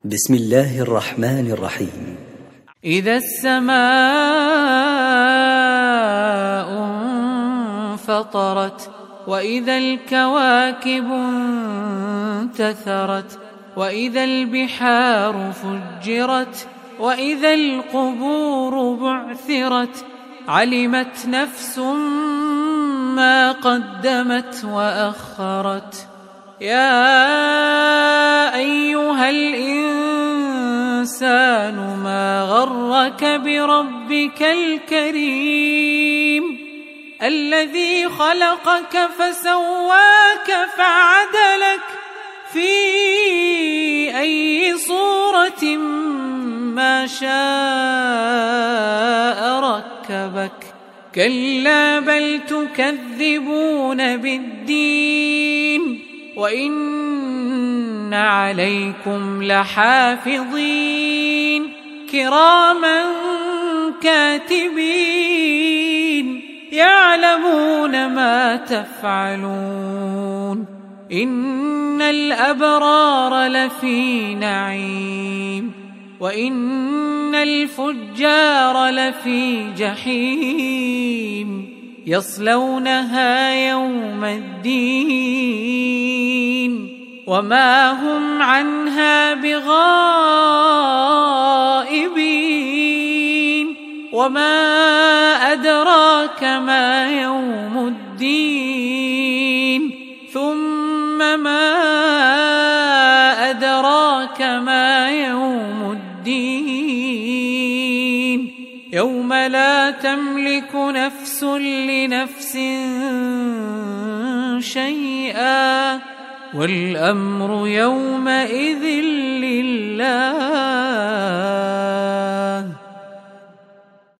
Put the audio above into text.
بسم الله الرحمن الرحيم. إذا السماء انفطرت، وإذا الكواكب انتثرت، وإذا البحار فجرت، وإذا القبور بعثرت، علمت نفس ما قدمت وأخرت. يا أيها الإنسان ما غرك بربك الكريم الذي خلقك فسواك فعدلك في أي صورة ما شاء ركبك. كلا بل تكذبون بالدين، وإن عليكم لحافظين كراما كاتبين يعلمون ما تفعلون. إن الأبرار لفي نعيم، وإن الفجار لفي جحيم يصلونها يوم الدين وما هم عنها بغائبين. وما أدراك ما يوم الدين، ثم ما أدراك ما يوم الدين. يوم لا تملك نفس لنفس شيئا، والأمر يومئذ لله.